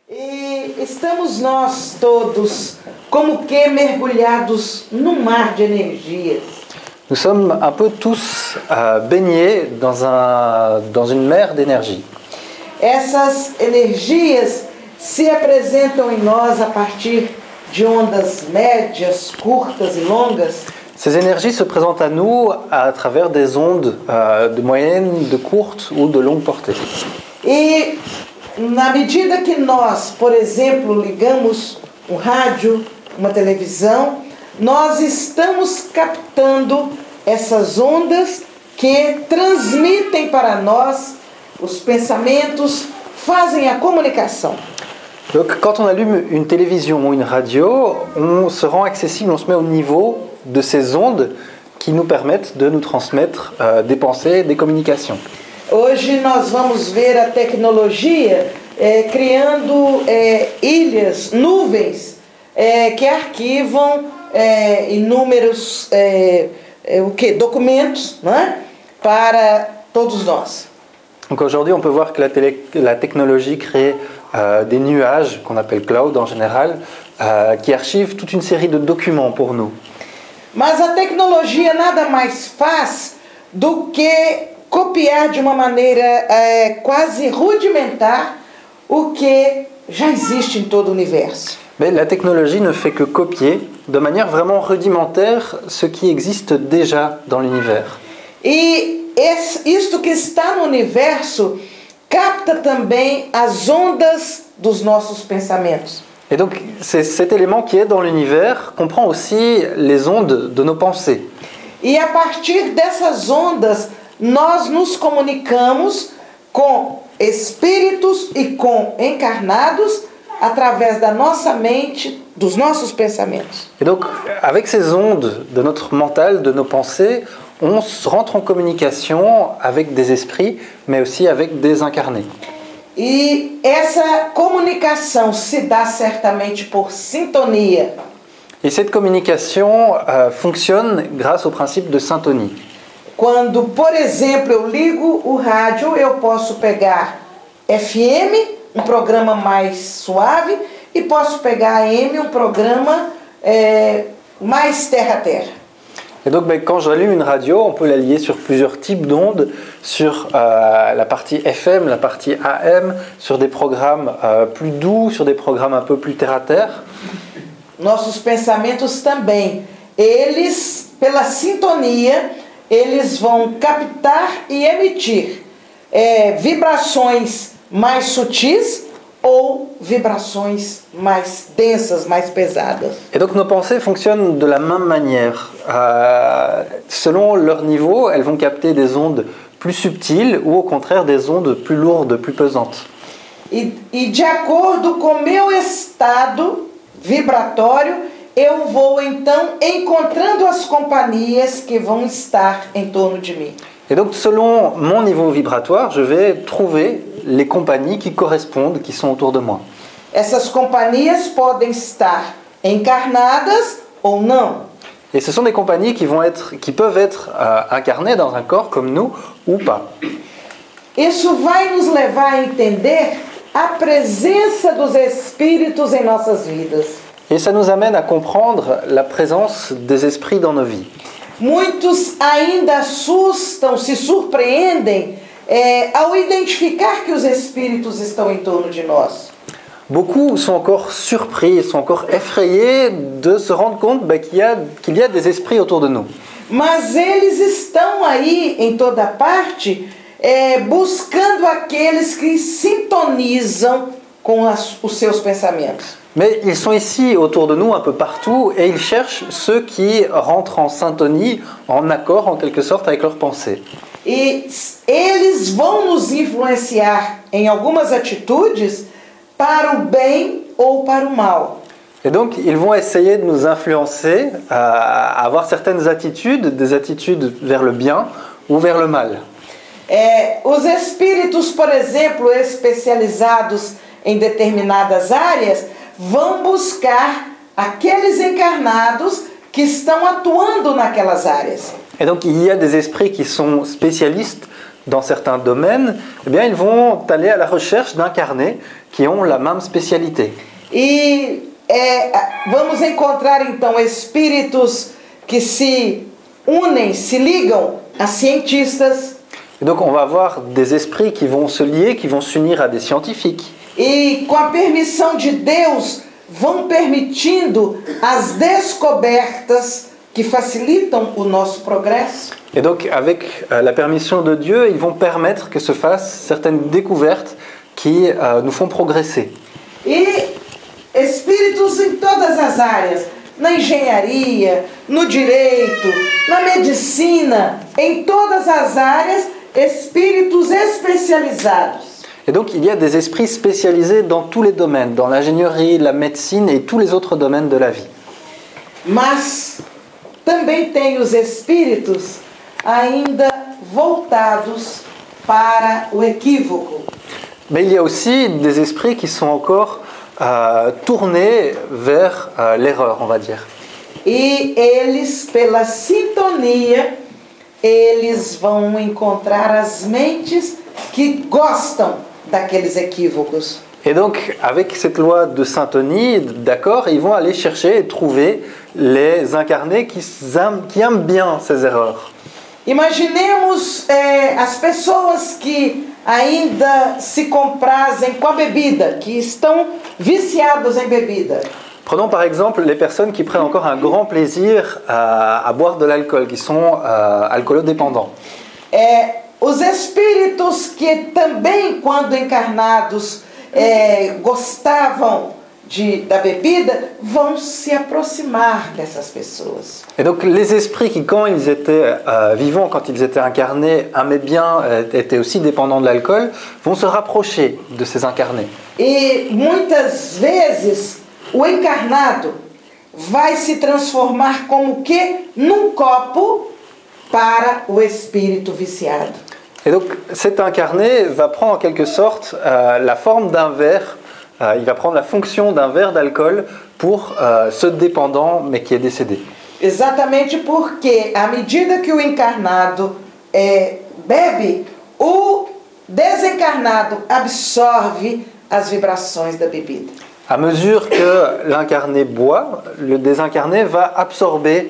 E estamos nós todos como que mergulhados num mar de energias. Nous sommes un peu tous baignés dans une mer d'énergie. Essas energias se apresentam em nós a partir de ondas médias, curtas e longas. Ces énergies se présentent à nous à travers des ondes de moyenne, de courte ou de longue portée. E na medida que nós, por exemplo, ligamos um rádio, uma televisão, nós estamos captando essas ondas que transmitem para nós os pensamentos, fazem a comunicação. Donc quand on allume une télévision ou une radio, on se rend accessible, on se met au niveau de ces ondes qui nous permettent de nous transmettre des pensées, des communications. Hoje nós vamos ver a tecnologia criando ilhas, nuvens que arquivam inúmeros documentos, né, para todos nós. Donc aujourd'hui, on peut voir que la technologie crée des nuages, qu'on appelle cloud en général, qui archivent toute une série de documents pour nous. Mas a tecnologia nada mais faz do que copiar de uma maneira quase rudimentar o que já existe em todo o universo. Mais la technologie ne fait que copier de manière vraiment rudimentaire ce qui existe déjà dans l'univers. E isto que está no universo capta também as ondas dos nossos pensamentos. Et donc cet élément qui est dans l'univers comprend aussi les ondes de nos pensées. E a partir dessas ondas, nós nos comunicamos com espíritos e com encarnados através da nossa mente, dos nossos pensamentos. Et donc avec ces ondes de notre mental, de nos pensées, on rentre en communication avec des esprits, mais aussi avec des incarnés. E essa comunicação se dá certamente por sintonia. Et cette communication fonctionne grâce au principe de syntonie. Quando, por exemplo, eu ligo o rádio, eu posso pegar FM, um programa mais suave, e posso pegar AM, um programa mais terra-terra. Et donc quand j'allume une radio, on peut la lier sur plusieurs types d'ondes, sur la partie FM, la partie AM, sur des programmes plus doux, sur des programmes un peu plus terre-à-terre. Nossos pensamentos também, eles, pela sintonia, eles vão captar e emitir vibrações mais sutis ou vibrações mais densas, mais pesadas. Et donc nos pensées fonctionnent de la même manière. Selon leur niveau, elles vont capter des ondes plus subtiles ou au contraire des ondes plus lourdes, plus pesantes. E de acordo com meu estado vibratório, eu vou então encontrando as companhias que vão estar em torno de mim. Et donc selon mon niveau vibratoire, je vais trouver les compagnies qui correspondent, qui sont autour de moi. Essas companhias podem estar encarnadas ou não. Et ce sont des compagnies qui peuvent être incarnées dans un corps comme nous ou pas. Isso vai nos levar a entender a presença dos espíritos em nossas vidas. Et ça nous amène à comprendre la présence des esprits dans nos vies. Muitos ainda assustam, se surpreendem ao identificar que os espíritos estão em torno de nós. Beaucoup sont encore surpris, sont encore effrayés de se rendre compte qu'il y a des esprits autour de nous. Mas eles estão aí em toda parte, buscando aqueles que sintonizam com os seus pensamentos. Mais ils sont ici autour de nous un peu partout et ils cherchent ceux qui rentrent en syntonie, en accord en quelque sorte avec leurs pensées. E eles vão nos influenciar em algumas atitudes para o bem ou para o mal. Et donc ils vont essayer de nous influencer à avoir certaines attitudes, des attitudes vers le bien ou vers le mal. Os espíritos, por exemplo, especializados em determinadas áreas, vão buscar aqueles encarnados que estão atuando naquelas áreas. Et donc il y a des esprits qui sont spécialistes dans certains domaines, eh bien, ils vont aller à la recherche d'incarnés qui ont la même spécialité. E vamos encontrar então espíritos que se unem, se ligam a cientistas. Et donc on va avoir des esprits qui vont se lier, qui vont s'unir à des scientifiques. E com a permissão de Deus, vão permitindo as descobertas que facilitam o nosso progresso. Et donc avec la permission de Dieu, ils vont permettre que se fassent certaines découvertes qui nous font progresser. E espíritos em todas as áreas, na engenharia, no direito, na medicina, em todas as áreas, espíritos especializados. Et donc il y a des esprits spécialisés dans tous les domaines, dans l'ingénierie, la médecine et tous les autres domaines de la vie. Mas também tem os espíritos ainda voltados para o equívoco. Mais il y a aussi des esprits qui sont encore tournés vers l'erreur, on va dire. E eles, pela sintonia, eles vão encontrar as mentes que gostam daqueles equívocos. Et donc, avec cette loi de syntonie, d'accord, ils vont aller chercher et trouver les incarnés qui aiment bien ces erreurs. Imaginemos as pessoas que ainda se comprazem com a bebida, que estão viciados em bebida. Prenons par exemple les personnes qui prennent encore un grand plaisir à boire de l'alcool, qui sont alcoolodépendants. Os espíritos que também, quando encarnados, gostavam da bebida, vão se aproximar dessas pessoas. Et donc les esprits qui, quand ils étaient vivants, quand ils étaient incarnés, aimaient bien, étaient aussi dépendants de l'alcool, vont se rapprocher de ces incarnés. E muitas vezes o encarnado vai se transformar como que num copo para o espírito viciado. Et donc cet incarné va prendre en quelque sorte la forme d'un verre, il va prendre la fonction d'un verre d'alcool pour ce dépendant mais qui est décédé. Exatamente porque, à medida que o encarnado bebe, o desencarnado absorve as vibrações da bebida. À mesure que l'incarné boit, le désincarné va absorber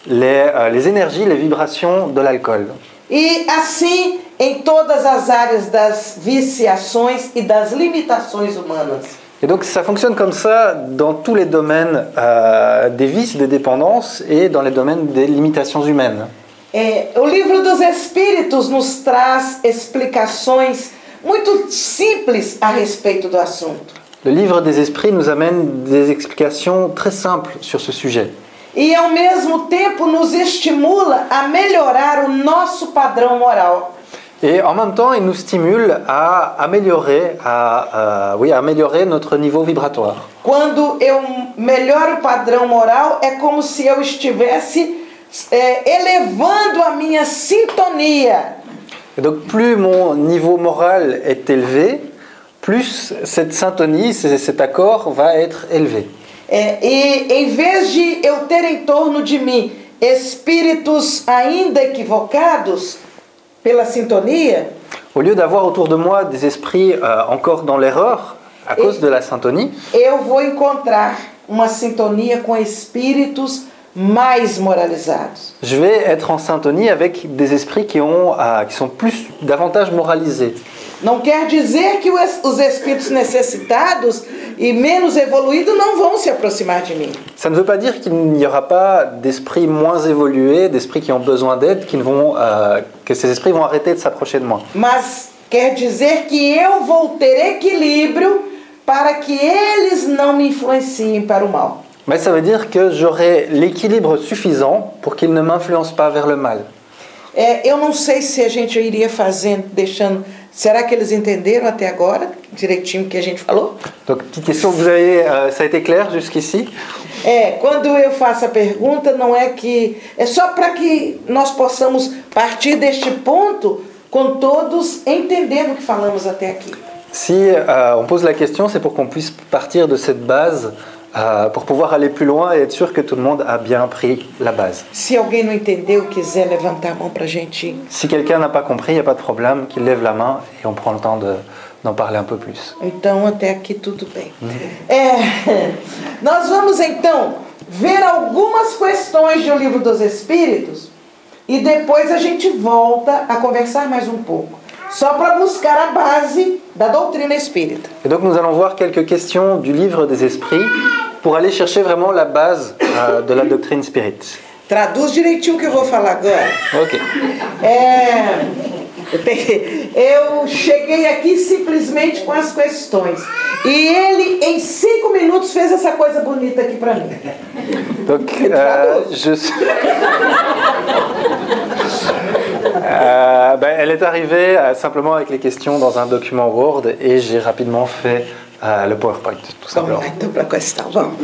les énergies, les vibrations de l'alcool. E assim, em todas as áreas das viciações e das limitações humanas. Et donc ça fonctionne comme ça dans tous les domaines des vices, des dépendances et dans les domaines des limitations humaines. O livro dos Espíritos nos traz explicações muito simples a respeito do assunto. Le livre des esprits nous amène des explications très simples sur ce sujet. E ao mesmo tempo nos estimula a melhorar o nosso padrão moral. Et en même temps, il nous stimule à améliorer, améliorer notre niveau vibratoire. Quando eu melhoro o padrão moral, é como se eu estivesse elevando a minha sintonia. Et donc plus mon niveau moral est élevé, plus cette syntonie, cet accord va être élevé. E em vez de eu ter em torno de mim espíritos ainda equivocados pela sintonia, au lieu d'avoir autour de moi des esprits encore dans l'erreur à cause de la syntonie, eu vou encontrar uma sintonia com espíritos mais moralizados. Je vais être en syntonie avec des esprits qui sont davantage moralisés. Não quer dizer que os espíritos necessitados e menos evoluídos não vão se aproximar de mim. Ça ne veut pas dire qu'il n'y aura pas d'esprits moins évolués, d'esprits qui ont besoin d'aide, que ces esprits vont arrêter de s'approcher de moi. Mas quer dizer que eu vou ter equilíbrio para que eles não me influenciem para o mal. Mais ça veut dire que j'aurai l'équilibre suffisant pour qu'ils ne m'influencent pas vers le mal. Eu não sei se a gente iria fazendo, deixando... Será que eles entenderam até agora direitinho o que a gente falou? Donc, petite question, ça a été clair jusqu'ici? Quando eu faço a pergunta, não é que... É só para que nós possamos partir deste ponto com todos entendendo o que falamos até aqui. Si on pose la question, c'est pour qu'on puisse partir de cette base pour pouvoir aller plus loin et être sûr que tout le monde a bien pris la base. Se alguém não entendeu, quiser levantar a mão para a gente. Si quelqu'un n'a pas compris, il n'y a pas de problème, qu'il lève la main et on prend le temps d'en parler un peu plus. Então, até aqui tudo bem. Nós vamos então ver algumas questões do Livro dos Espíritos e depois a gente volta a conversar mais um pouco, só para buscar a base da doutrina espírita. Et donc nous allons voir quelques questions du livre des esprits pour aller chercher vraiment la base de la doctrine spirite. Traduz direitinho o que eu vou falar agora. Ok. Eu cheguei aqui simplesmente com as questões. E ele, em 5 minutos, fez essa coisa bonita aqui para mim. Donc, elle est arrivée simplement avec les questions dans un document Word et j'ai rapidement fait le PowerPoint, tout simplement. Vamos lá, então, para a questão. Vamos.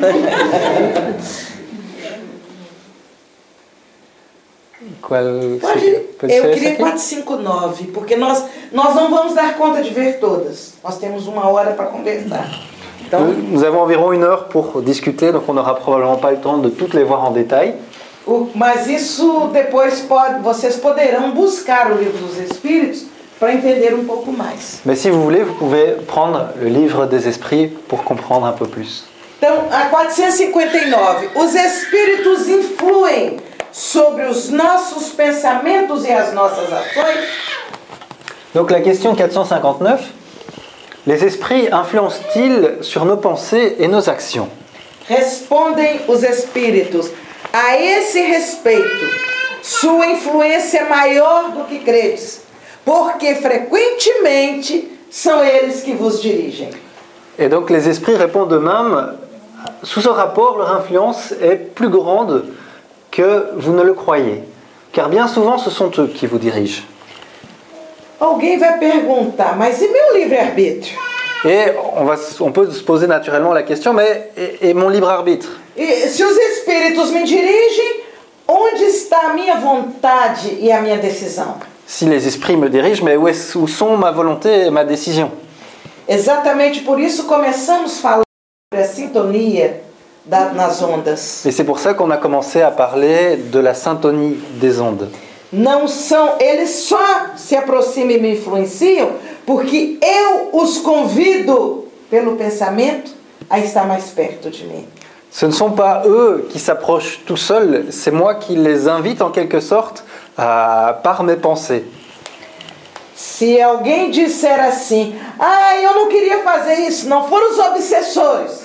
Eu queria 459, porque nós não vamos dar conta de ver todas. Nós temos 1 hora para conversar. Então, nous avons environ 1 heure pour discuter, donc on n'aura probablement pas le temps de toutes les voir en détail. Mas isso depois vocês poderão buscar o Livro dos Espíritos para entender um pouco mais. Mais si vous voulez, vous pouvez prendre le livre des esprits pour comprendre un peu plus. Então, a 459. Os espíritos influem sobre os nossos pensamentos e as nossas ações? Donc la question 459, les esprits influencent-ils sur nos pensées et nos actions? Respondem os espíritos: a esse respeito, sua influência é maior do que credes, porque frequentemente são eles que vos dirigem. Et donc les esprits répondent eux-mêmes, sous ce rapport, leur influence est plus grande que vous ne le croyez, car bien souvent ce sont eux qui vous dirigent. Alguém vai perguntar, mas e meu livre-arbítrio? Et on peut se poser naturellement la question, mais et mon libre-arbitre? E se os espíritos me dirigem, onde está a minha vontade e a minha decisão? Si les esprits me dirigent, mais où sont ma volonté et ma décision? Exatamente por isso começamos falando sobre a sintonia nas ondas. Et c'est pour ça qu'on a commencé à parler de la syntonie des ondes. Não são, eles só se aproximam e me influenciam porque eu os convido pelo pensamento a estar mais perto de mim. Ce ne sont pas eux qui s'approchent tout seuls, c'est moi qui les invite en quelque sorte par mes pensées. Se alguém disser assim, eu não queria fazer isso, não foram os obsessores.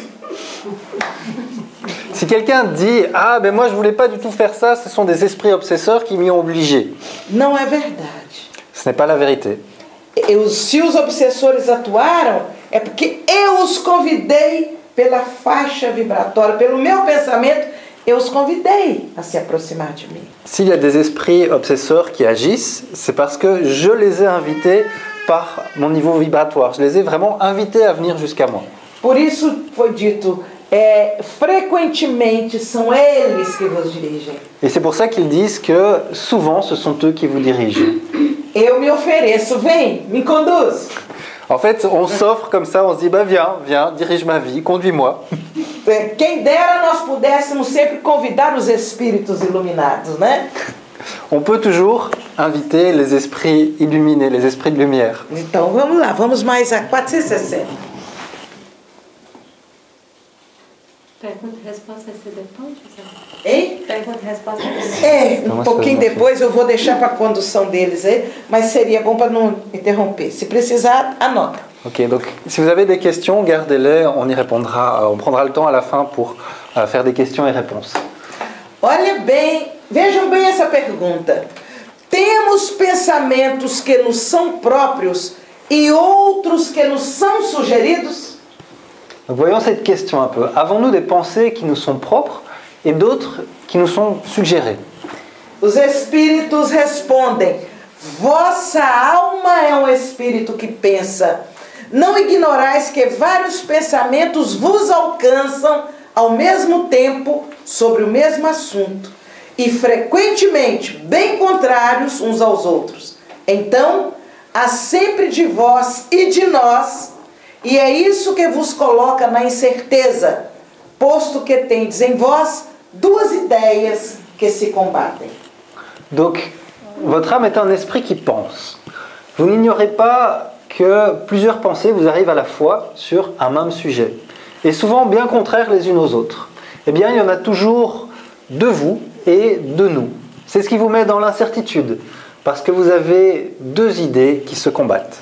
Si quelqu'un dit « Ah, ben moi je voulais pas du tout faire ça, ce sont des esprits obsesseurs qui m'y ont obligé. » Não é verdade. Ce n'est pas la vérité. Se os obsessores atuaram, é porque eu os convidei pela faixa vibratória, pelo meu pensamento, eu os convidei a se aproximar de mim. S'il y a des esprits obsesseurs qui agissent, c'est parce que je les ai invités par mon niveau vibratoire. Je les ai vraiment invités à venir jusqu'à moi. Por isso foi dito, frequentemente são eles que vos dirigem. Et c'est pour ça qu'ils disent que souvent ce sont eux qui vous dirigent. Eu me ofereço, vem, me conduz. En fait, on s'offre comme ça, on se dit bah viens, dirige ma vie, conduis-moi. Quem dera nós pudéssemos sempre convidar os espíritos iluminados, né? On peut toujours inviter les esprits illuminés, les esprits de lumière. Então vamos lá, vamos mais a 460. Pergunta e resposta vai ser depois, José? Hein? Pergunta e resposta vai ser depois. Um pouquinho depois eu vou deixar para a condução deles aí, mas seria bom para não interromper. Se precisar, anota. Ok, donc si vous avez des questions, gardez-les, on y répondra, on prendra le temps à la fin pour faire des questions et réponses. Olha bem, vejam bem essa pergunta. Temos pensamentos que nos são próprios e outros que nos são sugeridos? Donc voyons cette question un peu. Avons-nous des pensées qui nous sont propres et d'autres qui nous sont suggérées? Os espíritos respondem: vossa alma é um espírito que pensa. Não ignorais que vários pensamentos vos alcançam ao mesmo tempo sobre o mesmo assunto e frequentemente bem contrários uns aos outros. Então, há sempre de vós e de nós, e é isso que vos coloca na incerteza, posto que tendes em vós duas ideias que se combatem. Donc, votre âme est un esprit qui pense. Vous n'ignorez pas que plusieurs pensées vous arrivent à la fois sur un même sujet, et souvent bien contraires les unes aux autres. Eh bien, il y en a toujours de vous et de nous. C'est ce qui vous met dans l'incertitude, parce que vous avez deux idées qui se combattent.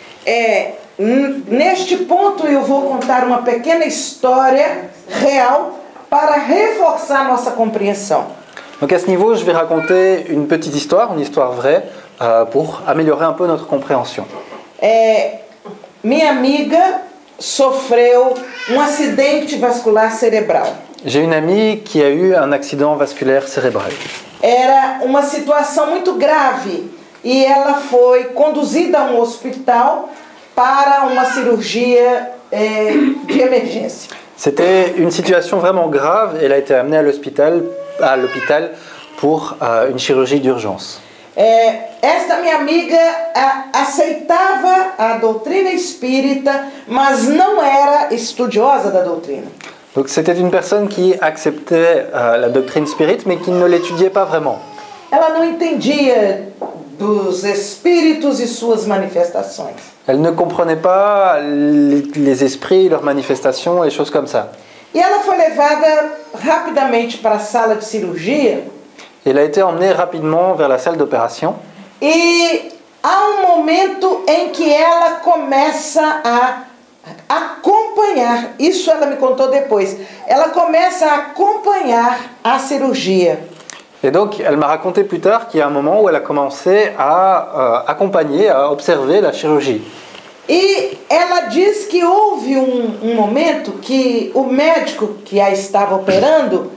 Neste ponto eu vou contar uma pequena história real para reforçar nossa compreensão. Donc à ce niveau, je vais raconter une petite histoire, une histoire vraie, pour améliorer un peu notre compréhension. Minha amiga sofreu acidente vascular cerebral. J'ai une amie qui a eu un accident vasculaire cérébral. Era uma situação muito grave e ela foi conduzida a hospital para uma cirurgia de emergência. C'était une situation vraiment grave et elle a été amenée à l'hôpital pour une chirurgie d'urgence. Esta minha amiga aceitava a doutrina espírita, mas não era estudiosa da doutrina. Donc c'était une personne qui acceptait la doctrine spirit, mais qui ne l'étudiait pas vraiment. Ela não entendia dos espíritos e suas manifestações. Elle ne comprenait pas les esprits, leurs manifestations, et choses comme ça. E ela foi levada rapidamente para a sala de cirurgia. Elle a été emmenée rapidement vers la salle d'opération. E há momento em que ela começa a acompanhar, isso ela me contou depois, ela começa a acompanhar a cirurgia. Et donc, elle m'a raconté plus tard qu'il y a un moment où elle a commencé à accompagner, à observer la chirurgie. E ela diz que houve momento que o médico que a estava operando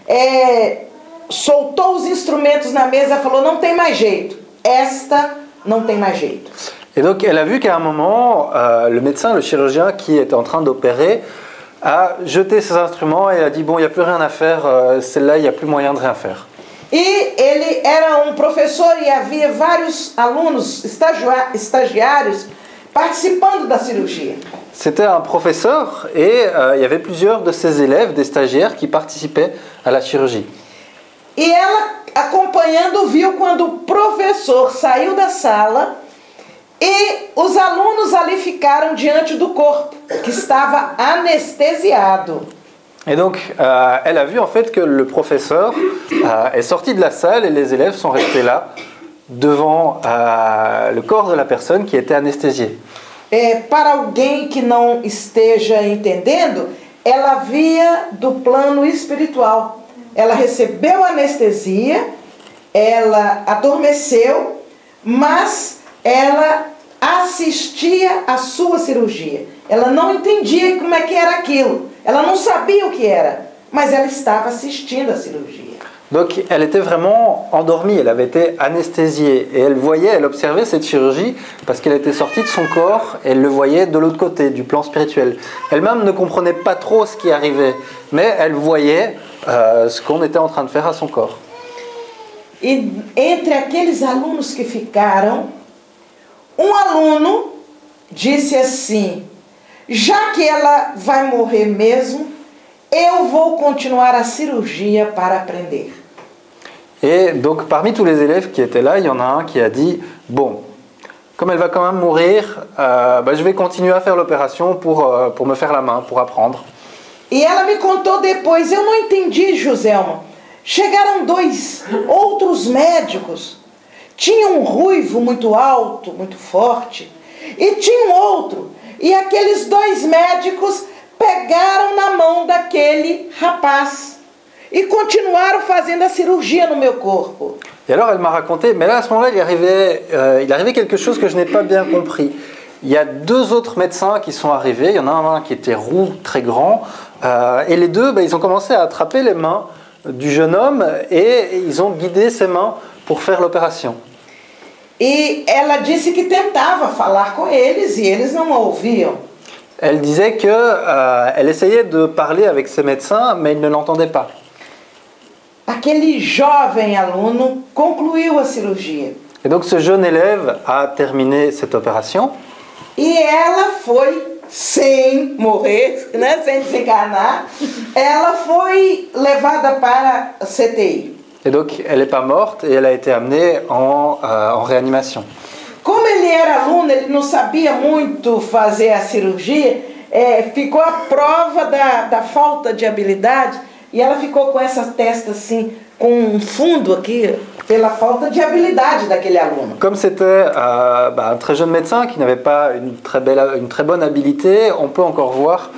soltou os instrumentos na mesa e falou: não tem mais jeito, esta não tem mais jeito. Et donc, elle a vu qu'à un moment, le médecin, le chirurgien qui était en train d'opérer, a jeté ses instruments et a dit, bon, il n'y a plus rien à faire, celle-là, il n'y a plus moyen de rien faire. E ele era professor e havia vários alunos, estagiários, participando da cirurgia. C'était un professeur et il y avait plusieurs de ses élèves, des stagiaires, qui participaient à la chirurgie. E ela, acompanhando, viu quando o professor saiu da sala e os alunos ali ficaram diante do corpo, que estava anestesiado. Et donc, elle a vu en fait que le professeur est sorti de la salle et les élèves sont restés là, devant le corps de la personne qui était anesthésiée. Para alguém que não esteja entendendo, ela via do plano espiritual. Ela recebeu anestesia, ela adormeceu, mas ela assistia à sua cirurgia. Ela não entendia como é que era aquilo. Ela não sabia o que era, mas ela estava assistindo à cirurgia. Donc elle était vraiment endormie, elle avait été anesthésiée et elle voyait, elle observait cette chirurgie parce qu'elle était sortie de son corps et elle le voyait de l'autre côté, du plan spirituel. Elle-même ne comprenait pas trop ce qui arrivait, mais elle voyait ce qu'on était en train de faire à son corps. E entre aqueles alunos que ficaram, aluno disse assim: já que ela vai morrer mesmo, eu vou continuar a cirurgia para aprender. Et donc parmi tous les élèves qui étaient là, il y en a un qui a dit, bon, comme elle va quand même mourir, je vais continuer à faire l'opération pour me faire la main, pour apprendre. E ela me contou depois: eu não entendi, Joselma. Chegaram dois outros médicos. Tinha ruivo muito alto, muito forte, e tinha outro. E aqueles dois médicos pegaram na mão daquele rapaz e continuaram fazendo a cirurgia no meu corpo. Et alors elle m'a raconté, mais là à ce moment-là il arrivait quelque chose que je n'ai pas bien compris. Il y a deux autres médecins qui sont arrivés, il y en a un qui était roux, très grand, et les deux, ils ont commencé à attraper les mains du jeune homme et ils ont guidé ses mains pour faire l'opération. E ela disse que tentava falar com eles e eles não a ouviam. Elle disait qu'elle essayait de parler avec ses médecins, mais ils ne l'entendaient pas. Aquele jovem aluno concluiu a cirurgia. Et donc ce jeune élève a terminé cette opération. E ela foi sem morrer, né, sem desencarnar, ela foi levada para a CTI. Et donc, elle n'est pas morte et elle a été amenée en réanimation. Como ele era aluno, ele não sabia muito fazer a cirurgia, ficou à prova da falta de habilidade e ela ficou com essa testa assim, com um fundo aqui, pela falta de habilidade daquele aluno. Comme c'était un très jeune médecin qui n'avait pas une très bonne habilité, on peut encore voir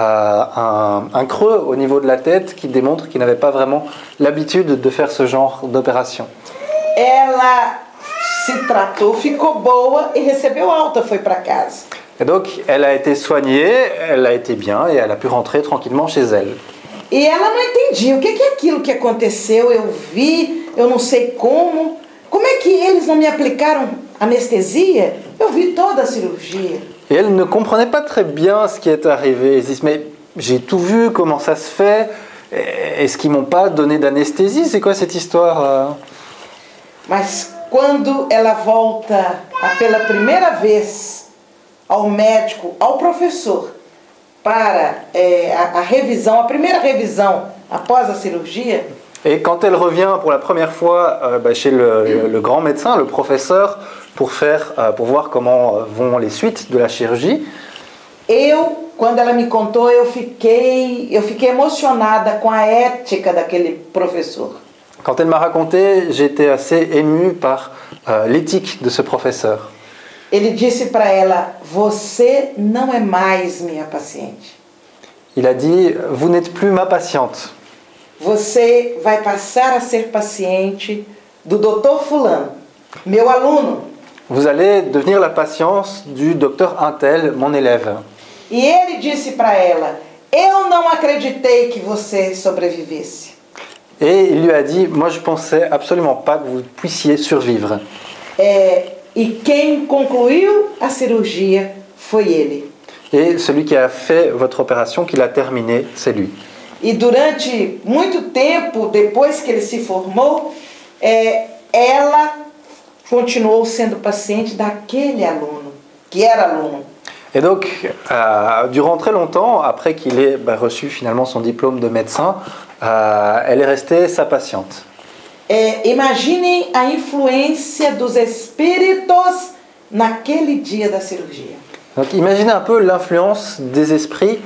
un creux au niveau de la tête qui démontre qu'il n'avait pas vraiment l'habitude de faire ce genre d'opération. Ela se tratou, ficou boa e recebeu alta, foi para casa. Et donc, elle a été soignée, elle a été bien et elle a pu rentrer tranquillement chez elle. E ela não entendia o que é aquilo que aconteceu, eu vi, eu não sei como. Como é que eles não me aplicaram anestesia? Eu vi toda a cirurgia. Et elle ne comprenait pas très bien ce qui est arrivé. Elle se dit, mais j'ai tout vu, comment ça se fait? Est-ce qu'ils m'ont pas donné d'anesthésie? C'est quoi cette histoire? Mas quando ela volta pela primeira vez ao médico, ao professor, para a revisão, a primeira revisão após a cirurgia. Et quand elle revient pour la première fois chez le grand médecin, le professeur, pour voir comment vont les suites de la chirurgie. Quando ela me contou, eu fiquei emocionada com a ética daquele professor. Quand elle m'a raconté, j'étais assez ému par l'éthique de ce professeur. Ele disse para ela: você não é mais minha paciente. Il a dit: vous n'êtes plus ma patiente. Você vai passar a ser paciente do Dr. Fulano, meu aluno. Vous allez devenir la patiente du docteur Untel, mon élève. E ele disse para ela: eu não acreditei que você sobrevivesse. Et il lui a dit: moi je pensais absolument pas que vous puissiez survivre. E quem concluiu a cirurgia foi ele. Et celui qui a fait votre opération, qui l'a terminée, c'est lui. E durante muito tempo, depois que ele se formou, ela continuou sendo paciente daquele aluno, que era aluno. Et donc, durant très longtemps, après qu'il ait reçu finalement son diplôme de médecin, elle est restée sa patiente. Imaginem a influência dos espíritos naquele dia da cirurgia. Donc imaginez un peu l'influence des esprits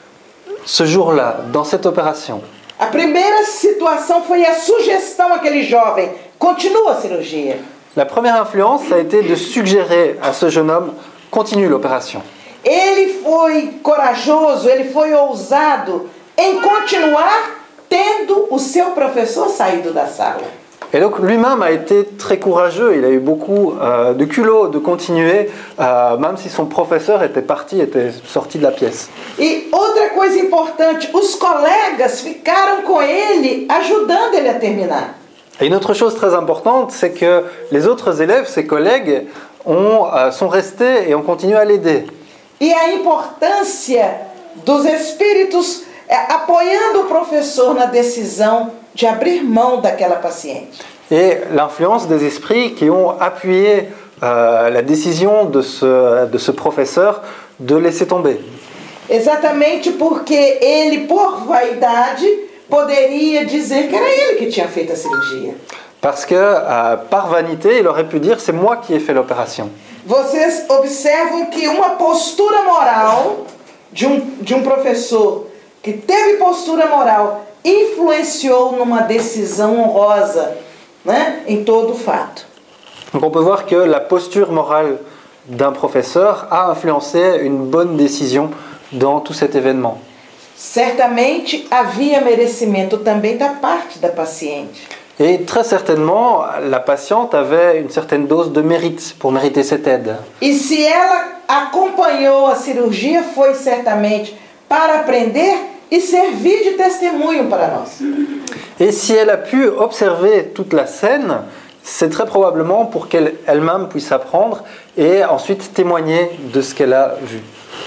ce jour-là, dans cette opération. A primeira situação foi a sugestão àquele jovem: continua a cirurgia. La première influence, ça a été de suggérer à ce jeune homme: continue l'opération. Ele foi corajoso, ele foi ousado em continuar tendo o seu professor saído da sala. Et donc lui-même a été très courageux, il a eu beaucoup de culot de continuer, même si son professeur était sorti de la pièce. E outra coisa importante, os colegas ficaram com ele, ajudando ele a terminar. Et une autre chose très importante, c'est que les autres élèves, ses collègues, sont restés et ont continué à l'aider. E a importância dos espíritos apoiando o professor na decisão de abrir mão daquela paciente. Et l'influence des esprits qui ont appuyé la décision de ce professeur de laisser tomber. Exatamente porque ele, por vaidade, poderia dizer que era ele que tinha feito a cirurgia. Parce que, par vanité, il aurait pu dire: c'est moi qui ai fait l'opération. Vocês observam que uma postura moral de um professor que teve postura moral influenciou numa decisão honrosa, né, em todo o fato. Donc on peut voir que la posture morale d'un professeur a influencé une bonne décision dans tout cet événement. Certamente havia merecimento também da parte da paciente. Et très certainement, la patiente avait une certaine dose de mérite pour mériter cette aide. E se ela acompanhou a cirurgia, foi certamente para aprender e servir de testemunho para nós. Et si elle a pu observer toute la scène, c'est très probablement pour qu'elle-même puisse apprendre et ensuite témoigner de ce qu'elle a vu.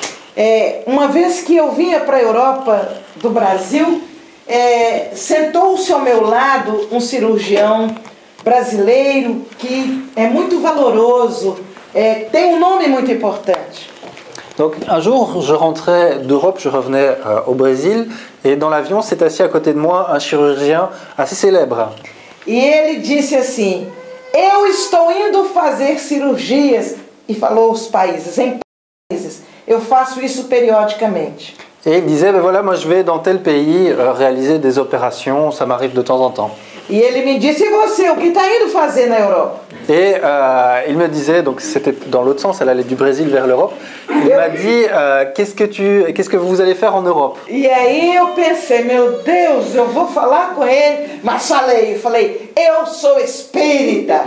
Uma vez que eu vinha para a Europa do Brasil, sentou-se ao meu lado um cirurgião brasileiro que é muito valoroso, tem um nome muito importante. Donc un jour, je rentrais d'Europe, je revenais au Brésil, et dans l'avion s'est assis à côté de moi un chirurgien assez célèbre. E ele disse assim: eu estou indo fazer cirurgias, e falou os países, em países. Eu faço isso periodicamente. Et il disait, ben voilà, moi je vais dans tel pays réaliser des opérations, ça m'arrive de temps en temps. E ele me disse: e você, o que está indo fazer na Europa? Et il me disait, donc c'était dans l'autre sens, elle allait du Brésil vers l'Europe. Il m'a dit, qu'est-ce que vous allez faire en Europe? E aí eu pensei: meu Deus, eu vou falar com ele. Mas falei, eu sou espírita.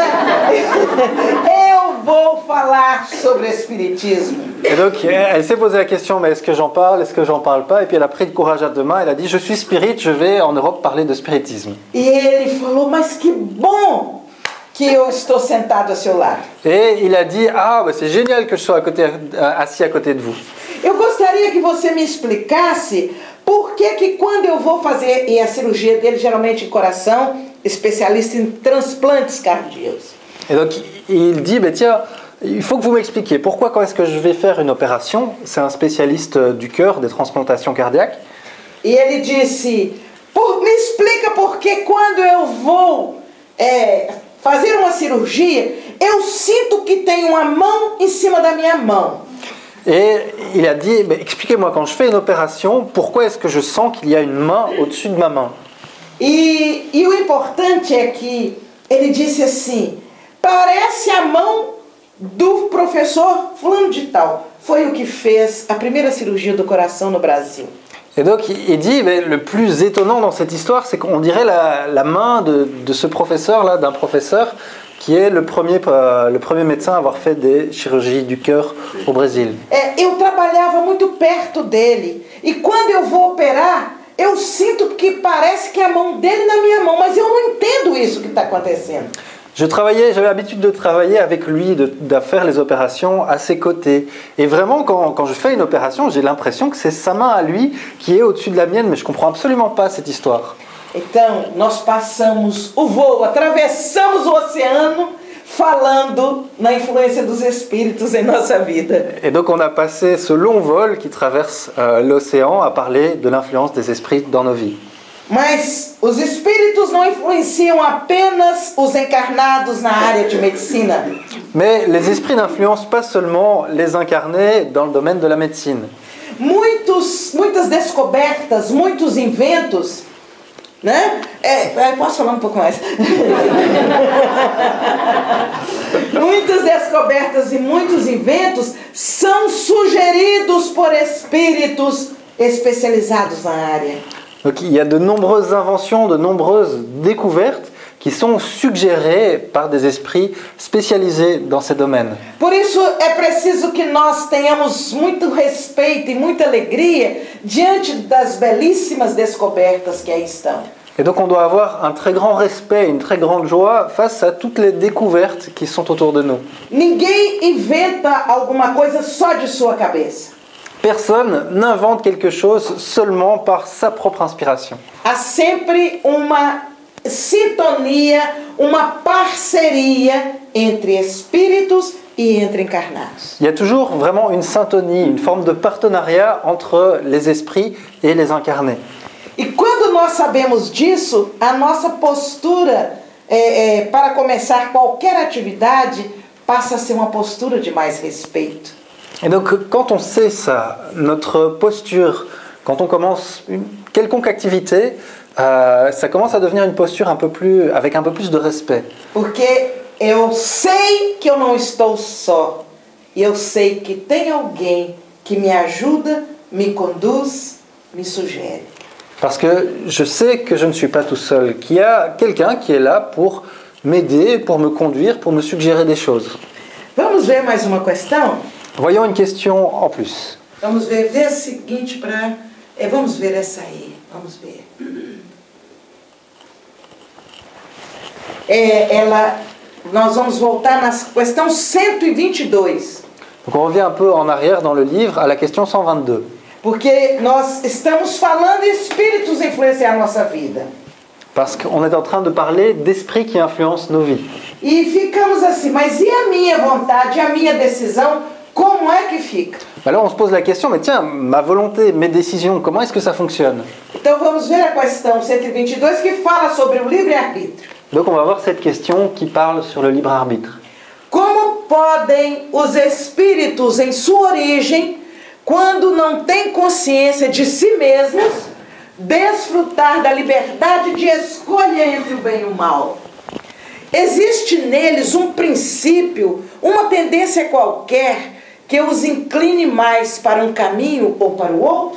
Eu vou falar sobre espiritismo. Et donc elle s'est posé la question, mais est-ce que j'en parle, est-ce que j'en parle pas? Et puis elle a pris le courage à deux mains, elle a dit, je suis spirit, je vais en Europe parler de spiritisme. E ele falou: mas que bom que eu estou sentado a seu lado. Et il a dit, ah, bah, c'est génial que je sois assis à côté de vous. Eu gostaria que você me explicasse por que quando eu vou fazer, e a cirurgia dele geralmente em coração, especialista em transplantes cardíacos. Et donc il dit, bah, tiens, il faut que vous m'expliquiez pourquoi quand est-ce que je vais faire une opération, c'est un spécialiste du cœur, des transplantations cardiaques. E ele disse: me explica por que quando eu vou fazer uma cirurgia, eu sinto que tem uma mão em cima da minha mão. Et il a dit, bah, expliquez-moi, quand je fais une opération, pourquoi est-ce que je sens qu'il y a une main au-dessus de ma main? E o importante é que ele disse assim: parece a mão do professor fulano de tal. Foi o que fez a primeira cirurgia do coração no Brasil. Et donc il dit, mais le plus étonnant dans cette histoire, c'est qu'on dirait la main de ce professeur-là, d'un professeur, qui est le premier médecin à avoir fait des chirurgies du cœur au Brésil. Eu trabalhava muito perto dele, e quando eu vou operar, eu sinto que parece que é a mão dele na minha mão, mas eu não entendo isso que está acontecendo. J'avais l'habitude de travailler avec lui, de faire les opérations à ses côtés. Et vraiment, quand je fais une opération, j'ai l'impression que c'est sa main à lui qui est au-dessus de la mienne, mais je ne comprends absolument pas cette histoire. Então, nós passamos o voo, atravessamos o oceano, falando na influência dos espíritos em nossa vida. Et donc on a passé ce long vol qui traverse l'océan à parler de l'influence des esprits dans nos vies. Mas os espíritos não influenciam apenas os encarnados na área de medicina. Mais les esprits n'influencent pas seulement les incarnés dans le domaine de la médecine. Muitas descobertas, muitos inventos, né? Posso falar um pouco mais? Muitas descobertas e muitos inventos são sugeridos por espíritos especializados na área. Donc il y a de nombreuses inventions, de nombreuses découvertes qui sont suggérées par des esprits spécialisés dans ces domaines. Por isso é preciso que nós tenhamos muito respeito e muita alegria diante das belíssimas descobertas que aí estão. Et donc on doit avoir un très grand respect, une très grande joie face à toutes les découvertes qui sont autour de nous. Ninguém inventa alguma coisa só de sua cabeça. Personne n'invente quelque chose seulement par sa propre inspiration. Há sempre uma sintonia, uma parceria entre espíritos e entre encarnados. Il y a toujours vraiment une syntonie, une forme de partenariat entre les esprits et les incarnés. E quando nós sabemos disso, a nossa postura para começar qualquer atividade passa a ser uma postura de mais respeito. Et donc quand on sait ça, notre posture, quand on commence une quelconque activité, ça commence à devenir une posture avec un peu plus de respect. Porque eu sei que eu não estou só. E eu sei que tem alguém que me ajuda, me conduz, me sugere. Parce que je sais que je ne suis pas tout seul, qu'il y a quelqu'un qui est là pour m'aider, pour me conduire, pour me suggérer des choses. Vamos ver mais uma questão? Voyons une question en plus. Vamos ver a seguinte para... vamos ver essa aí. Vamos ver. Nós vamos voltar na questão 122. Donc on revient un peu en arrière dans le livre à la question 122. Porque nós estamos falando de espíritos influenciar a nossa vida. Parce qu'on est en train de parler d'esprits qui influencent nos vies. E ficamos assim, mas e a minha vontade, e a minha decisão, como como é que fica? Alors on se pose la question, mais tiens, ma volonté, mes décisions, comment est-ce que ça fonctionne? Então vamos ver a questão 122 que fala sobre o livre-arbítrio. Donc on va voir cette question qui parle sur le libre arbitre. Como podem os espíritos em sua origem, quando não têm consciência de si mesmos, desfrutar da liberdade de escolha entre o bem e o mal? Existe neles um princípio, uma tendência qualquer que os incline mais para um caminho ou para o outro?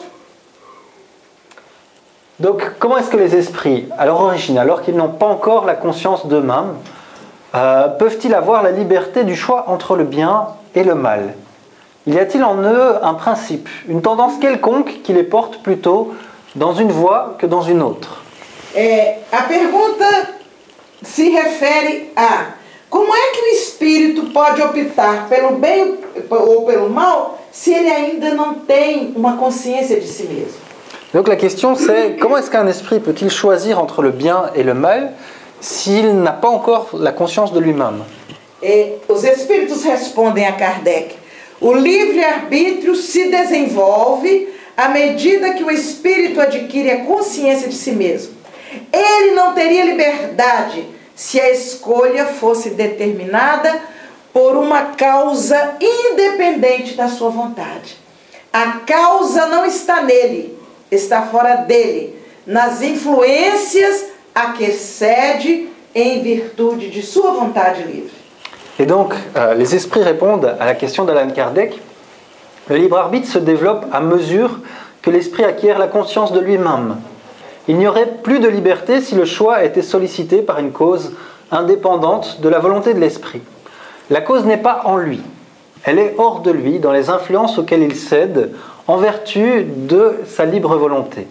Donc comment est-ce que les esprits, à leur origine, alors qu'ils n'ont pas encore la conscience d'eux-mêmes, peuvent-ils avoir la liberté du choix entre le bien et le mal? Y a-t-il en eux un principe, une tendance quelconque qui les porte plutôt dans une voie que dans une autre? A pergunta se refere a como é que o espírito pode optar pelo bem ou pelo mal se ele ainda não tem uma consciência de si mesmo. Donc la question c'est comment est-ce qu'un esprit peut-il choisir entre le bien et le mal s'il n'a pas encore la conscience de lui-même? Os espíritos respondem a Kardec: o livre-arbítrio se desenvolve à medida que o espírito adquire a consciência de si mesmo. Ele não teria liberdade se a escolha fosse determinada por uma causa independente da sua vontade. A causa não está nele, está fora dele, nas influências a que cede em virtude de sua vontade livre. Et donc, les esprits répondent à la question d'Allan Kardec. Le libre arbitre se développe à mesure que l'esprit acquiert la conscience de lui-même. Il n'y aurait plus de liberté si le choix était sollicité par une cause indépendante de la volonté de l'esprit. La cause n'est pas en lui. Elle est hors de lui, dans les influences auxquelles il cède, en vertu de sa libre volonté.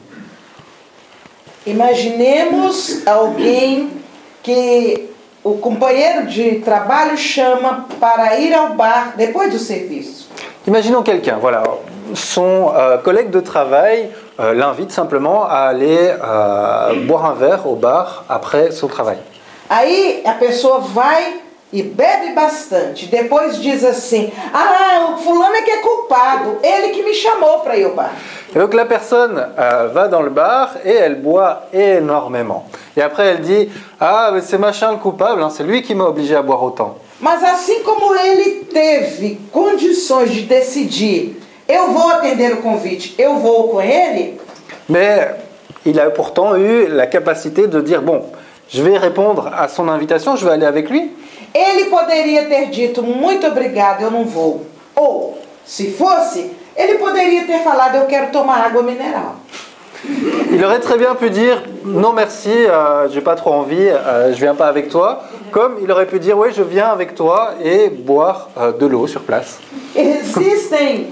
Imaginemos alguém que o companheiro de trabalho chama para ir ao bar depois do serviço. Imaginons quelqu'un, voilà, son collègue de travail l'invite simplement à aller boire un verre au bar après son travail. Aí a pessoa vai e bebe bastante. Depois diz assim: o fulano é que é culpado, ele que me chamou para ir ao bar. Et donc la personne va dans le bar et elle boit énormément. Et après elle dit: ah, mais c'est machin le coupable, hein, c'est lui qui m'a obligé à boire autant. Mas assim como ele teve condições de decidir, eu vou atender o convite, eu vou com ele. Mais il a pourtant eu la capacité de dire: bon, je vais répondre à son invitation, je vais aller avec lui. Ele poderia ter dito: muito obrigado, eu não vou. Ou, se fosse, ele poderia ter falado: eu quero tomar água mineral. Il aurait très bien pu dire: non merci, j'ai pas trop envie, je viens pas avec toi. Comme il aurait pu dire: oui, je viens avec toi et boire de l'eau sur place. Existem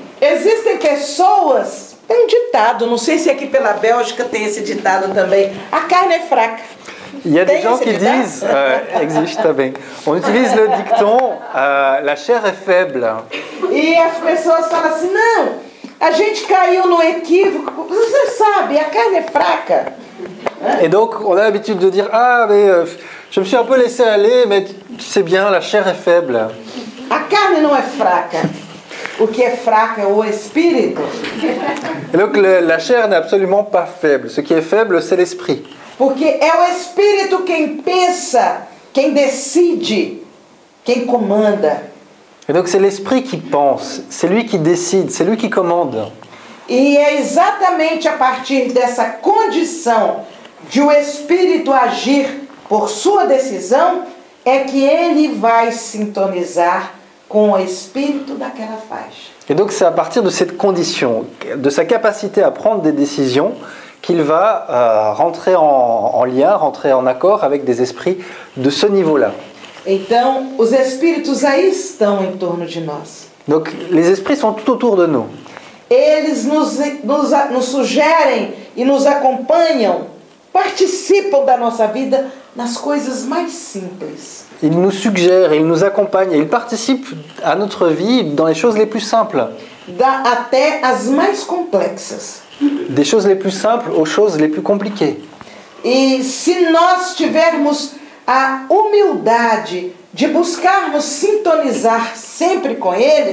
pessoas, tem um ditado, não sei se aqui pela Bélgica tem esse ditado também: a carne é fraca. Il y a des gens qui disent, existe também, on utilise le dicton, la chair est faible. E as pessoas falam assim: não, a gente caiu no equívoco, você sabe, a carne é fraca. Et donc on a l'habitude de dire: ah mais je me suis un peu laissé aller, mais tu sais bien, la chair est faible. A carne não é fraca. O que é fraco é o espírito. Et donc la chair n'est absolument pas faible. Ce qui est faible, c'est l'esprit. Porque é o espírito quem pensa, quem decide, quem comanda. Et donc c'est l'esprit qui pense, c'est lui qui décide, c'est lui qui commande. E é exatamente a partir dessa condição de o espírito agir por sua decisão é que ele vai sintonizar com o espírito daquela faixa. Et donc c'est à partir de cette condition, de sa capacité à prendre des décisions, qu'il va rentrer en lien, rentrer en accord avec des esprits de ce niveau-là. Então, os espíritos aí estão em torno de nós. Donc les esprits sont tout autour de nous. Eles nos sugerem e nos acompanham, participam da nossa vida nas coisas mais simples. Ils nous suggèrent, ils nous accompagnent, ils participent à notre vie dans les choses les plus simples. Até as mais complexas. Des choses les plus simples aux choses les plus compliquées. E se nós tivermos a humildade de buscarmos sintonizar sempre com eles,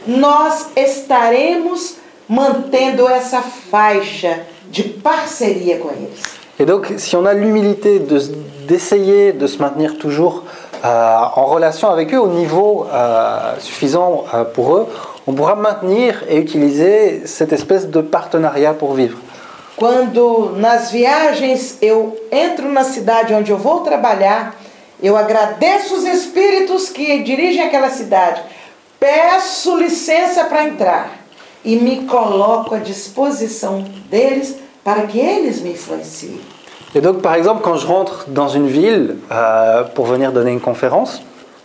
nós estaremos mantendo essa faixa de parceria com eles. Et donc, si on a l'humilité d'essayer de se maintenir toujours en relation avec eux au niveau suffisant pour eux, on pourra maintenir et utiliser cette espèce de partenariat pour vivre. Quando nas viagens eu entro na cidade onde eu vou trabalhar, eu agradeço os espíritos que dirigem aquela cidade, peço licença para entrar e me coloco à disposição deles para que eles me influenciem. Et donc, par exemple, quand je rentre dans une ville pour venir donner une conférence,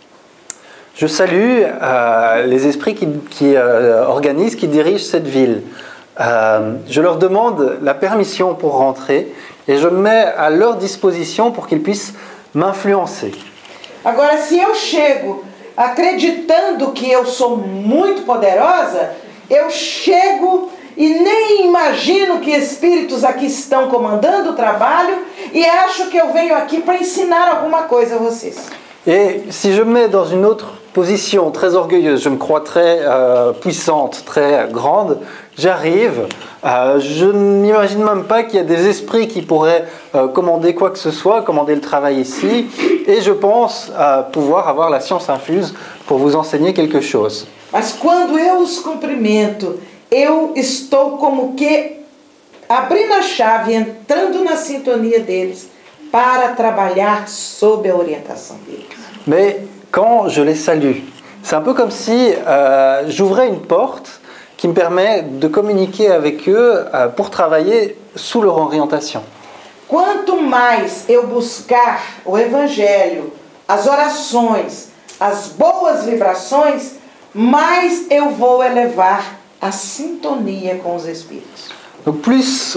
je salue les esprits qui organisent, qui dirigent cette ville. Je leur demande la permission pour rentrer et je me mets à leur disposition pour qu'ils puissent m'influencer. Agora, se eu chego acreditando que eu sou muito poderosa, eu chego e nem imagino que espíritos aqui estão comandando o trabalho e acho que eu venho aqui para ensinar alguma coisa a vocês. Et si je me mets dans une autre position très orgueilleuse, je me crois très puissante, très grande, j'arrive, je n'imagine même pas qu'il y a des esprits qui pourraient commander quoi que ce soit, commander le travail ici, et je pense pouvoir avoir la science infuse pour vous enseigner quelque chose. Mas quando eu os cumprimento, eu estou como que abrindo a chave, entrando na sintonia deles para trabalhar sob a orientação deles. Mais quand je les salue, c'est un peu comme si j'ouvrais une porte qui me permet de communiquer avec eux pour travailler sous leur orientation. Quanto mais eu buscar o Evangelho, as orações, as boas vibrações, mais eu vou elevar a sintonia com os espíritos. Donc plus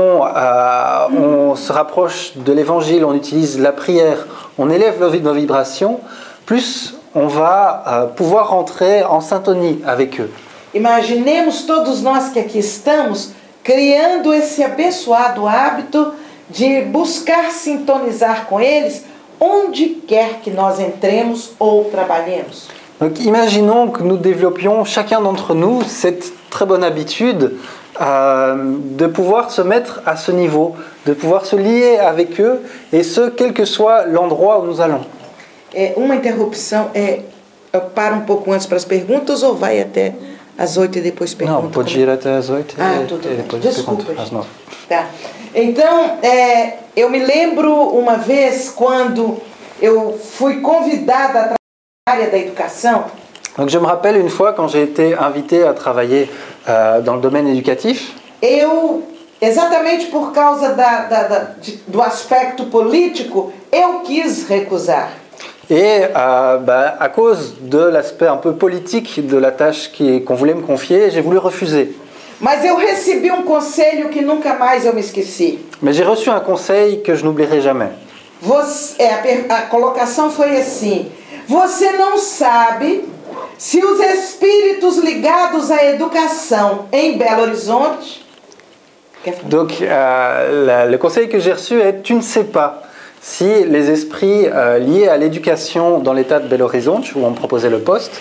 on se rapproche de l'évangile, on utilise la prière, on élève nos vibrations, plus on va pouvoir rentrer en syntonie avec eux. Imaginemos todos nós que aqui estamos criando esse abençoado hábito de buscar sintonizar com eles onde quer que nós entremos ou trabalhemos. Donc imaginons que nous développions chacun d'entre nous cette très bonne habitude de pouvoir se mettre à ce niveau, de pouvoir se lier avec eux, et ce, quel que soit l'endroit où nous allons. Uma interrupção, eu paro um pouco antes para as perguntas ou vai até às 8 e depois pergunta? Não, pode ir até às 8 tudo e bem. depois Desculpa, pergunta às 9. Tá. Então, eu me lembro uma vez quando eu fui convidada a trabalhar na área da educação. Donc je me rappelle une fois quand j'ai été invité à travailler dans le domaine éducatif. Eu, exatamente por causa do aspecto político, eu quis recusar. Et à cause de l'aspect un peu politique de la tâche qu'on voulait me confier, j'ai voulu refuser. Mas eu recebi um conselho que nunca mais eu me esqueci. Mais j'ai reçu un conseil que je n'oublierai jamais. A colocação foi assim: você não sabe se os espíritos ligados à educação em Belo Horizonte... Donc, le conseil que j'ai reçu est: tu ne sais pas si les esprits liés à l'éducation dans l'état de Belo Horizonte, où on me proposait le poste,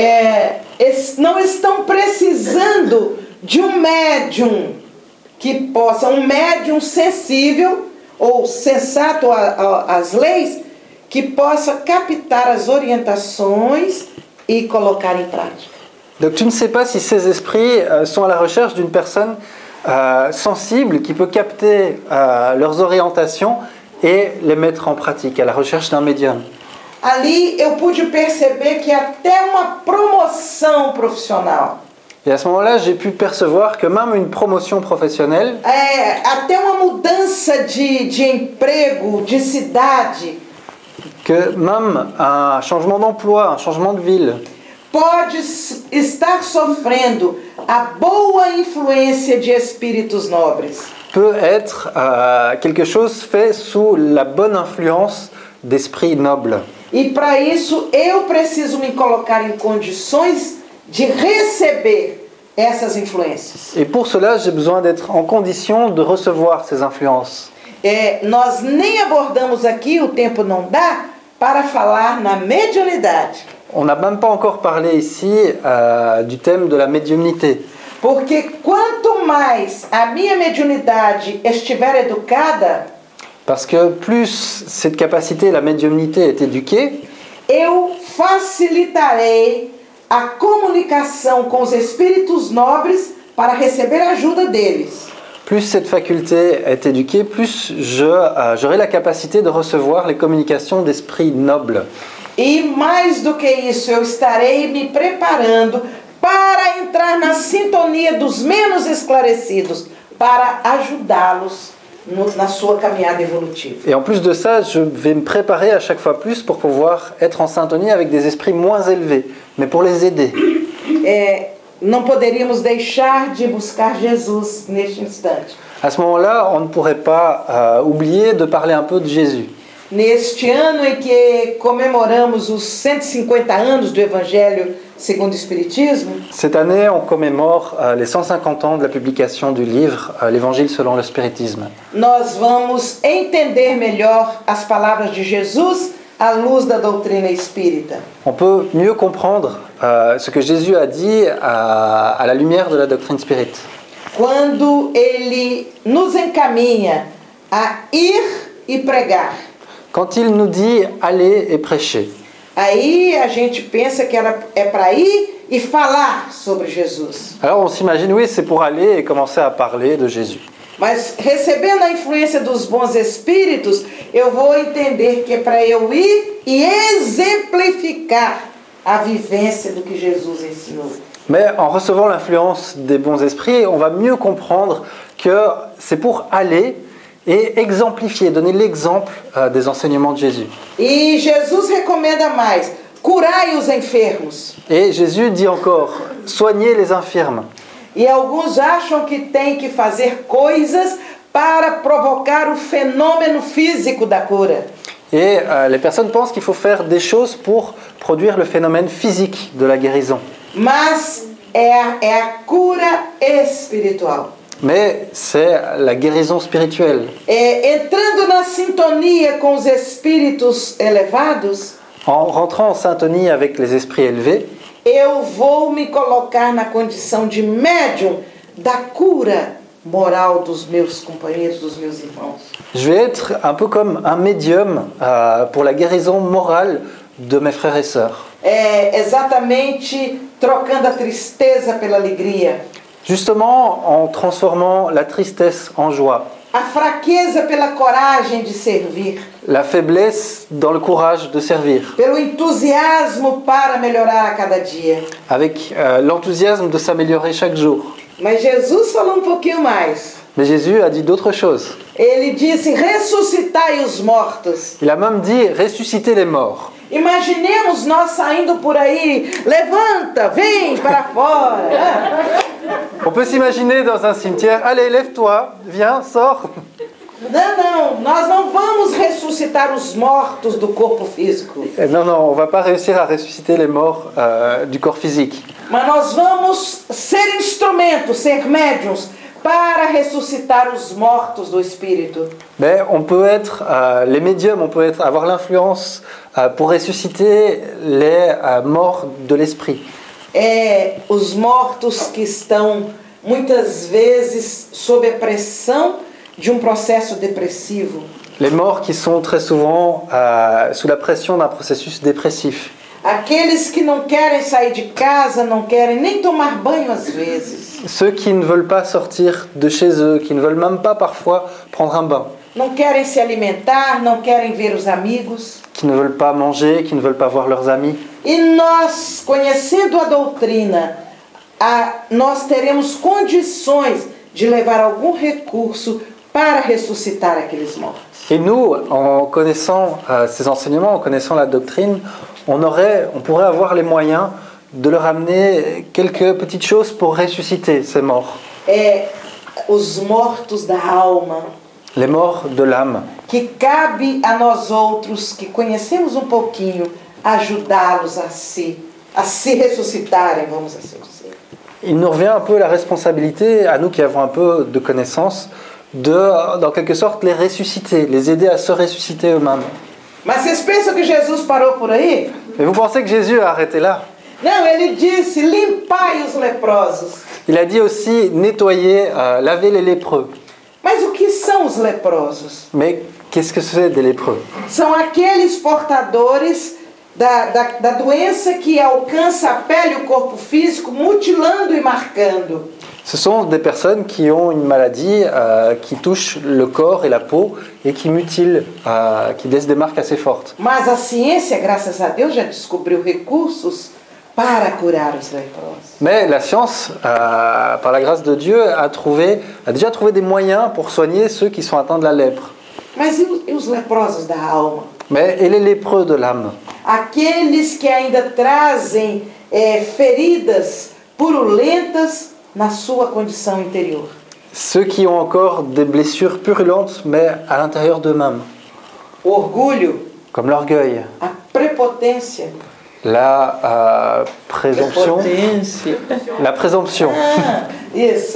não estão precisando de um médium que possa, um médium sensível ou sensato às leis, que possa captar as orientações e colocar em prática. Donc tu ne sais pas si ces esprits sont à la recherche d'une personne sensible qui peut capter leurs orientations et les mettre en pratique, à la recherche d'un médium. Ali eu pude perceber que até uma promoção profissional, et à ce moment-là, j'ai pu percevoir que même une promotion professionnelle, até uma mudança de emprego, de cidade, que même un changement d'emploi, un changement de ville, pode estar sofrendo a boa influência de espíritos nobres. Peut être quelque chose fait sous la bonne influence d'esprits nobles. E para isso eu preciso me colocar em condições de receber essas influências. Et pour cela, j'ai besoin d'être en condition de recevoir ces influences. Nós nem abordamos aqui, o tempo não dá, para falar na mediunidade. On n'a même pas encore parlé ici du thème de la médiumnité. Porque quanto mais a minha mediunidade estiver educada, Parce que plus cette capacité, la médiumnité, est éduquée, eu facilitarei a comunicação com os espíritos nobres para receber a ajuda deles. plus cette faculté est éduquée, plus j'aurai la capacité de recevoir les communications d'esprits nobles. E mais do que isso, eu estarei me preparando para entrar na sintonia dos menos esclarecidos, para ajudá-los na sua caminhada evolutiva. Et en plus de ça, je vais me préparer à chaque fois plus pour pouvoir être en syntonie avec des esprits moins élevés, mais pour les aider. Não poderíamos deixar de buscar Jesus neste instante. À ce moment-là, on ne pourrait pas oublier de parler un peu de Jésus. Neste ano em que comemoramos os 150 anos do Evangelho segundo o Espiritismo, Cette année, on commémore les 150 ans de la publication du livre L'Évangile selon le Spiritisme. nós vamos entender melhor as palavras de Jesus à luz da doutrina espírita. On peut mieux comprendre ce que Jésus a dit à la lumière de la doctrine spirite. Quando ele nos encaminha a ir e pregar. Quand il nous dit « allez et prêchez », Aí a gente pensa que é para ir e falar sobre Jesus. alors on s'imagine, oui, c'est pour aller et commencer à parler de Jésus. Mas recebendo a influência dos bons espíritos, eu vou entender que é para eu ir e exemplificar a vivência do que Jesus ensinou. Mais en recevant l'influence des bons esprits, on va mieux comprendre que c'est pour aller et exemplifier, donner l'exemple des enseignements de Jésus. E Jesus recomenda mais: curai os enfermos. Et Jésus dit encore, soignez les infirmes. E alguns acham que tem que fazer coisas para provocar o fenômeno físico da cura. Et les personnes pensent qu'il faut faire des choses pour produire le phénomène physique de la guérison. Mas é a cura espiritual. Mais c'est la guérison spirituelle. Entrando na sintonia com os espíritos elevados, En rentrant en syntonie avec les esprits élevés, eu vou me colocar na condição de médium da cura moral dos meus companheiros, dos meus irmãos. je vais être un peu comme un médium pour la guérison morale de mes frères et sœurs. Exatamente trocando a tristeza pela alegria, Justement en transformant la tristesse en joie, a fraqueza pela coragem de servir, la faiblesse dans le courage de servir, pelo entusiasmo para melhorar a cada dia. avec l'enthousiasme de s'améliorer chaque jour. Mas Jesus falou pouquinho mais. Mais Jésus a dit d'autres choses. Ele disse: ressuscitai os mortos. Il a même dit ressusciter les morts. Imaginemos nós saindo por aí, levanta, vem para fora. On peut s'imaginer dans un cimetière, allez, lève-toi, viens, sors. Não, nós não vamos ressuscitar os mortos do corpo físico. Non, non, on ne va pas réussir à ressusciter les morts du corps physique. Mas nós vamos ser instrumentos, ser médiuns, para ressuscitar os mortos do espírito. Mais on peut être les médiums, on peut avoir l'influence pour ressusciter les morts de l'esprit. Os mortos que estão muitas vezes sob a pressão de processo depressivo. Les morts qui sont très souvent sous la pression d'un processus dépressif. Aqueles que não querem sair de casa, não querem nem tomar banho às vezes. Ceux qui ne veulent pas sortir de chez eux, qui ne veulent même pas parfois prendre un bain. Não querem se alimentar, não querem ver os amigos. Qui ne veulent pas manger, qui ne veulent pas voir leurs amis. E nós, conhecendo a doutrina, nós teremos condições de levar algum recurso para ressuscitar aqueles mortos. Et nous, en connaissant ces enseignements, en connaissant la doctrine, on pourrait avoir les moyens de leur amener quelques petites choses pour ressusciter ces morts. Os mortos da alma. Les morts de l'âme. Que cabe a nós outros, que conhecemos pouquinho, ajudá-los a se ressuscitarem, vamos assim dizer. Il nous revient un peu la responsabilité, à nous qui avons un peu de connaissances, de, dans quelque sorte, les ressusciter, les aider à se ressusciter eux-mêmes. Mas vocês pensam que Jesus parou por aí? Mais vous pensez que Jésus a arrêté là? Não, ele disse, limpai os leprosos. Il a dit aussi nettoyer, laver les lépreux. Mas o que são os leprosos? Mais qu'est-ce que c'est des lépreux? São aqueles portadores da doença que alcança a pele e o corpo físico, mutilando e marcando. Ce sont des personnes qui ont une maladie qui touche le corps et la peau et qui mutilent, qui laissent des marques assez fortes. Mas a ciência, graças a Deus, já descobriu recursos para curar os leprosos. Mais la science, par la grâce de Dieu, a déjà trouvé des moyens pour soigner ceux qui sont atteints de la lèpre. Mas e os leprosos da alma? Mais et les lépreux de l'âme? Aqueles que ainda trazem feridas purulentas na sua condição interior. Ceux qui ont encore des blessures purulentes, mais à l'intérieur d'eux-mêmes. O orgulho, Comme l'orgueil, a prepotência. la présomption. La présomption, Isso.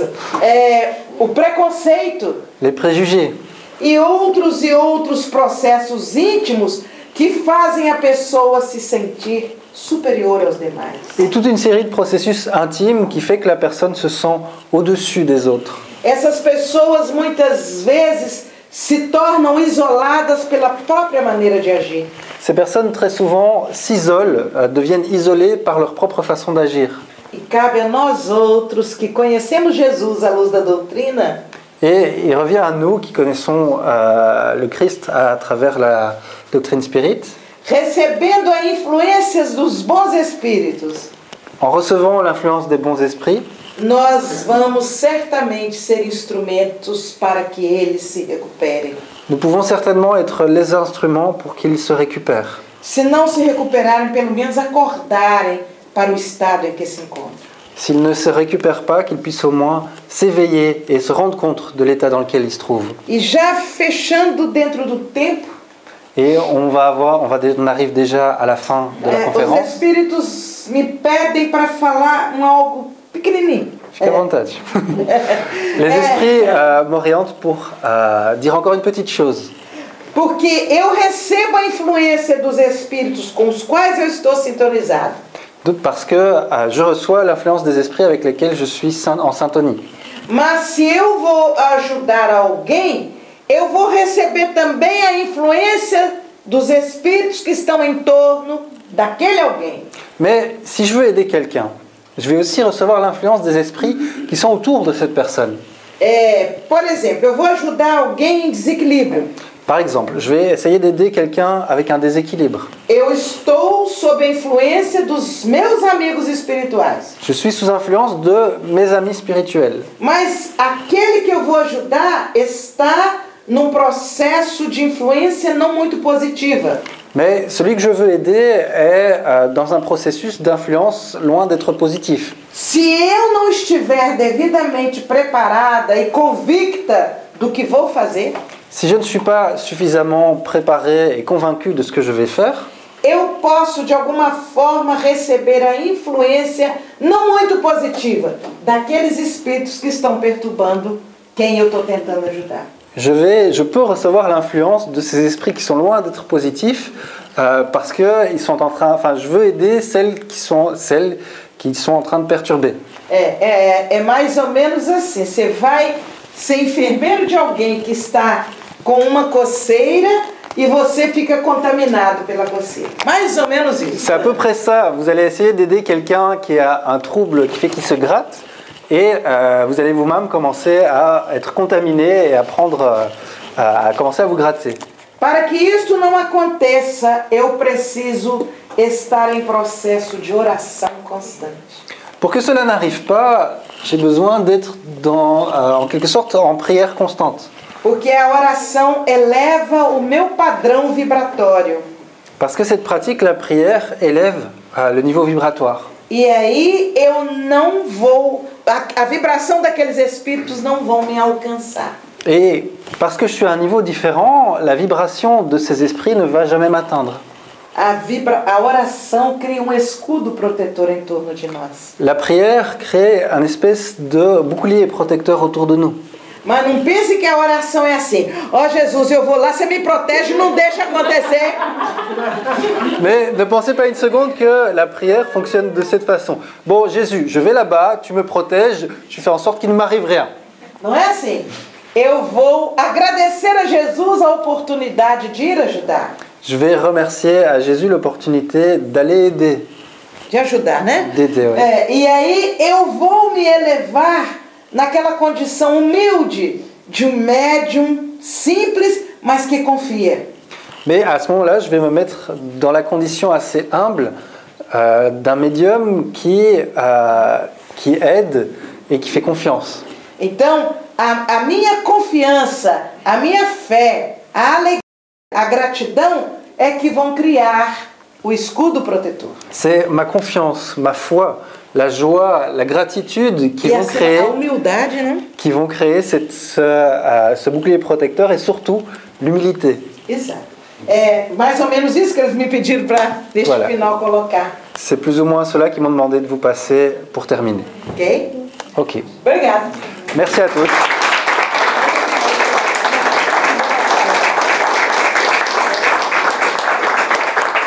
O preconceito les préjugés. e outros processos íntimos que fazem a pessoa se sentir superior aos demais. Et toute une série de processus intimes qui fait que la personne se sent au-dessus des autres. Essas pessoas muitas vezes se tornam isoladas pela própria maneira de agir. Ces personnes très souvent s'isolent, deviennent isolées par leur propre façon d'agir. E cabe a nós outros que conhecemos Jesus à luz da doutrina, Et il revient à nous qui connaissons le Christ à travers la doctrine spirit, recebendo a influências dos bons espíritos, en recevant l'influence des bons esprits, nós vamos certamente ser instrumentos para que eles se recuperem. nous pouvons certainement être les instruments pour qu'ils se récupèrent. Se não se recuperarem, pelo menos acordarem para o estado em que se encontram. S'ils ne se récupèrent pas, qu'ils puissent au moins s'éveiller et se rendre compte de l'état dans lequel ils se trouvent. E já fechando dentro do tempo, Et on arrive déjà à la fin de la os conférence. espíritos me pedem para falar algo pequenininho. Fique à vontade. Les esprits m'orientent pour dire encore une petite chose. Porque eu recebo a influência dos espíritos com os quais eu estou sintonizado. Parce que je reçois l'influence des esprits avec lesquels je suis en syntonie. Mas se eu vou ajudar alguém, eu vou receber também a influência dos espíritos que estão em torno daquele alguém. Mais si je veux aider quelqu'un, je vais aussi recevoir l'influence des esprits qui sont autour de cette personne. Por exemplo, eu vou ajudar alguém em desequilíbrio. Par exemple, je vais essayer d'aider quelqu'un avec un déséquilibre. Eu estou sob a influência dos meus amigos espirituais. Je suis sous influence de mes amis spirituels. Mas aquele que eu vou ajudar está num processo de influência não muito positiva. Mais celui que je veux aider est dans un processus d'influence loin d'être positif. Se eu não estiver devidamente preparada e convicta do que vou fazer, Si je ne suis pas suffisamment préparé et convaincu de ce que je vais faire, eu posso de alguma forma receber a influência não muito positiva daqueles espíritos que estão perturbando quem eu estou tentando ajudar. je peux recevoir l'influence de ces esprits qui sont loin d'être positifs parce que ils sont je veux aider celles qui sont en train de perturber. É mais ou menos assim, você vai ser enfermeiro de alguém que está com uma coceira e você fica contaminado pela coceira. Mais ou menos isso. C'est à peu près ça. Vous allez essayer d'aider quelqu'un qui a un trouble qui fait qu'il se gratte et vous allez vous-même commencer à être contaminé et à commencer à vous gratter. Para que isto não aconteça, eu preciso estar em processo de oração constante. Pour que cela n'arrive pas, j'ai besoin d'être en quelque sorte en prière constante. Porque a oração eleva o meu padrão vibratório. Parce que cette pratique, la prière, élève le niveau vibratoire. E aí eu não vou... A vibração daqueles espíritos não vão me alcançar. Et parce que je suis à un niveau différent, la vibration de ces esprits ne va jamais m'atteindre. A oração cria escudo protetor em torno de nós. La prière crée un espèce de bouclier protecteur autour de nous. Mas não pense que a oração é assim. Ó Jesus, eu vou lá, você me protege, não deixa acontecer. Mais ne pensez pas une seconde que la prière fonctionne de cette façon. Bon, Jésus, je vais là-bas, tu me protèges, tu fais en sorte qu'il ne m'arrive rien. Não é assim. Eu vou agradecer a Jesus a oportunidade de ir ajudar. Je vais remercier à Jésus l'opportunité d'aller aider. De ajudar, né? D'aider, ouais. E aí eu vou me elevar naquela condição humilde de um médium simples, mas que confia. Mais à ce moment-là, je vais me mettre dans la condition assez humble d'un médium qui aide et qui fait confiance. Então, a minha confiança, a minha fé, a alegria, a gratidão é que vão criar o escudo protetor. C'est ma confiance, ma foi, la joie, la gratitude qui vont créer, a humildade, né? qui vont créer ce bouclier protecteur et surtout l'humilité. Exato. É mais ou menos isso que eles me pediram para, neste Voilà. final, colocar. C'est plus ou moins cela qui m'ont demandé de vous passer pour terminer. Ok? Ok. Obrigada. Merci à tous.